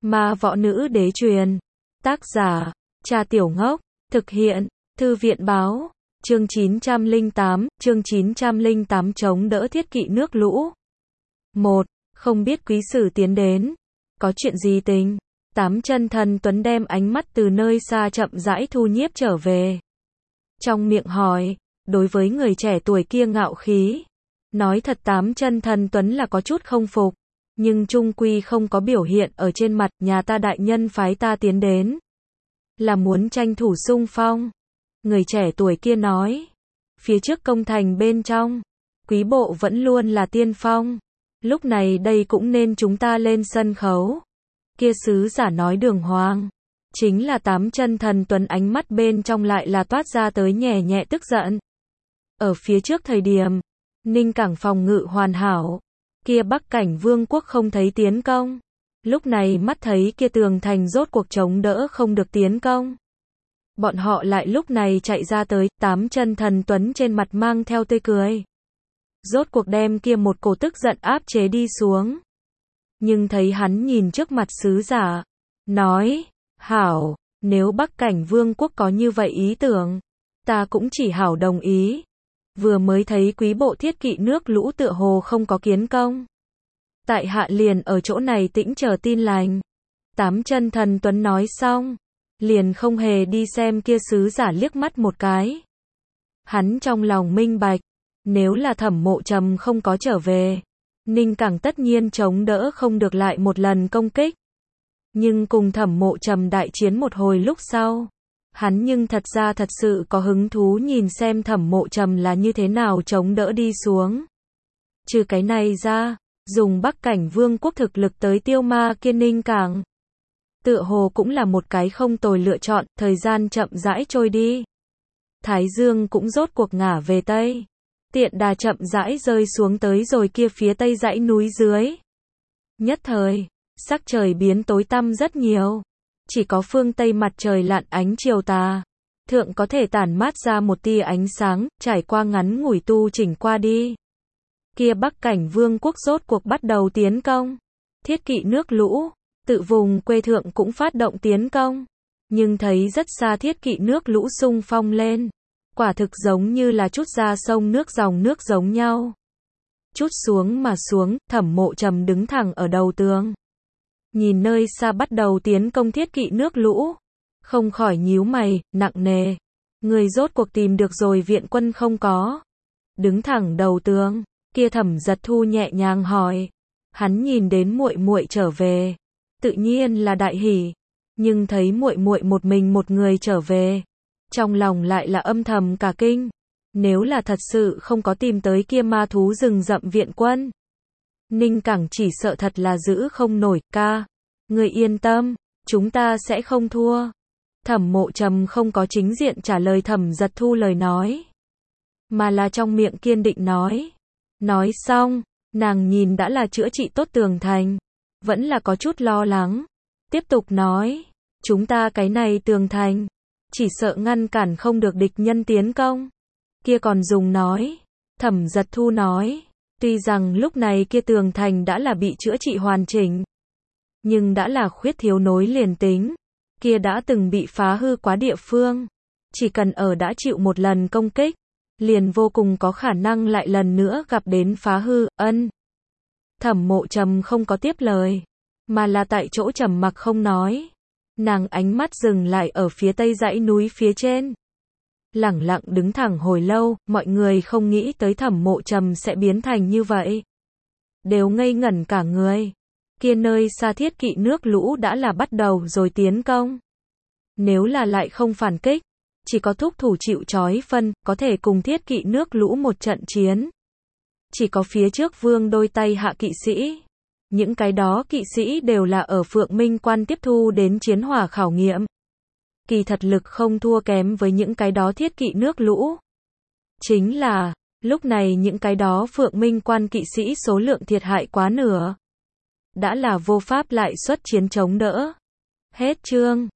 Ma võ nữ đế truyền. Tác giả, Trà Tiểu Ngốc. Thực hiện, Thư viện báo. Chương 908 chống đỡ thiết kỵ nước lũ. 1. Không biết quý sử tiến đến. Có chuyện gì tình? Tám chân thần Tuấn đem ánh mắt từ nơi xa chậm rãi thu nhiếp trở về. Trong miệng hỏi, đối với người trẻ tuổi kia ngạo khí. Nói thật tám chân thần Tuấn là có chút không phục. Nhưng trung quy không có biểu hiện ở trên mặt. Nhà ta đại nhân phái ta tiến đến. Là muốn tranh thủ xung phong. Người trẻ tuổi kia nói. Phía trước công thành bên trong. Quý bộ vẫn luôn là tiên phong. Lúc này đây cũng nên chúng ta lên sân khấu. Kia sứ giả nói đường hoàng. Chính là tám chân thần Tuấn, ánh mắt bên trong lại là toát ra tới nhẹ nhẹ tức giận. Ở phía trước thời điểm, Ninh Cảng phòng ngự hoàn hảo. Kia Bắc Cảnh Vương quốc không thấy tiến công. Lúc này mắt thấy kia tường thành rốt cuộc chống đỡ không được tiến công. Bọn họ lại lúc này chạy ra tới, tám chân thần Tuấn trên mặt mang theo tươi cười. Rốt cuộc đem kia một cổ tức giận áp chế đi xuống. Nhưng thấy hắn nhìn trước mặt sứ giả, nói, hảo, nếu Bắc Cảnh Vương quốc có như vậy ý tưởng, ta cũng chỉ hảo đồng ý. Vừa mới thấy quý bộ thiết kỵ nước lũ tựa hồ không có kiến công. Tại hạ liền ở chỗ này tĩnh chờ tin lành. Tám chân thần Tuấn nói xong, liền không hề đi xem kia sứ giả liếc mắt một cái. Hắn trong lòng minh bạch, nếu là Thẩm Mộ Trầm không có trở về, Ninh Cảng tất nhiên chống đỡ không được lại một lần công kích. Nhưng cùng Thẩm Mộ Trầm đại chiến một hồi lúc sau, hắn nhưng thật ra thật sự có hứng thú nhìn xem Thẩm Mộ Trầm là như thế nào chống đỡ đi xuống. Trừ cái này ra, dùng Bắc Cảnh Vương quốc thực lực tới tiêu ma kia Ninh Cảng, tựa hồ cũng là một cái không tồi lựa chọn. Thời gian chậm rãi trôi đi. Thái dương cũng rốt cuộc ngả về Tây. Tiện đà chậm rãi rơi xuống tới rồi kia phía Tây dãy núi dưới. Nhất thời, sắc trời biến tối tăm rất nhiều. Chỉ có phương Tây mặt trời lặn ánh chiều tà. Thượng có thể tản mát ra một tia ánh sáng, trải qua ngắn ngủi tu chỉnh qua đi. Kia Bắc Cảnh Vương quốc rốt cuộc bắt đầu tiến công. Thiết kỵ nước lũ, tự vùng quê thượng cũng phát động tiến công. Nhưng thấy rất xa thiết kỵ nước lũ xung phong lên. Quả thực giống như là chút ra sông nước dòng nước giống nhau. Chút xuống mà xuống, Thẩm Mộ Trầm đứng thẳng ở đầu tường. Nhìn nơi xa bắt đầu tiến công thiết kỵ nước lũ. Không khỏi nhíu mày, nặng nề. Người rốt cuộc tìm được rồi viện quân không có. Đứng thẳng đầu tường, kia Thẩm Giật Thu nhẹ nhàng hỏi. Hắn nhìn đến muội muội trở về. Tự nhiên là đại hỉ. Nhưng thấy muội muội một mình một người trở về. Trong lòng lại là âm thầm cả kinh. Nếu là thật sự không có tìm tới kia ma thú rừng rậm viện quân, Ninh Cảng chỉ sợ thật là giữ không nổi. Ca, người yên tâm, chúng ta sẽ không thua. Thẩm Mộ Trầm không có chính diện trả lời Thẩm Giật Thu lời nói, mà là trong miệng kiên định nói. Nói xong, nàng nhìn đã là chữa trị tốt tường thành, vẫn là có chút lo lắng. Tiếp tục nói, chúng ta cái này tường thành, chỉ sợ ngăn cản không được địch nhân tiến công. Kia còn dùng nói. Thẩm Giật Thu nói, tuy rằng lúc này kia tường thành đã là bị chữa trị hoàn chỉnh, nhưng đã là khuyết thiếu nối liền tính. Kia đã từng bị phá hư quá địa phương, chỉ cần ở đã chịu một lần công kích, liền vô cùng có khả năng lại lần nữa gặp đến phá hư. Ân. Thẩm Mộ Trầm không có tiếp lời, mà là tại chỗ trầm mặc không nói. Nàng ánh mắt dừng lại ở phía Tây dãy núi phía trên. Lẳng lặng đứng thẳng hồi lâu, mọi người không nghĩ tới Thẩm Mộ Trầm sẽ biến thành như vậy. Đều ngây ngẩn cả người. Kia nơi xa thiết kỵ nước lũ đã là bắt đầu rồi tiến công. Nếu là lại không phản kích, chỉ có thúc thủ chịu trói phân, có thể cùng thiết kỵ nước lũ một trận chiến. Chỉ có phía trước vương đôi tay hạ kỵ sĩ. Những cái đó kỵ sĩ đều là ở Phượng Minh Quan tiếp thu đến chiến hỏa khảo nghiệm. Kỳ thật lực không thua kém với những cái đó thiết kỵ nước lũ. Chính là, lúc này những cái đó Phượng Minh Quan kỵ sĩ số lượng thiệt hại quá nửa. Đã là vô pháp lại xuất chiến chống đỡ. Hết chương.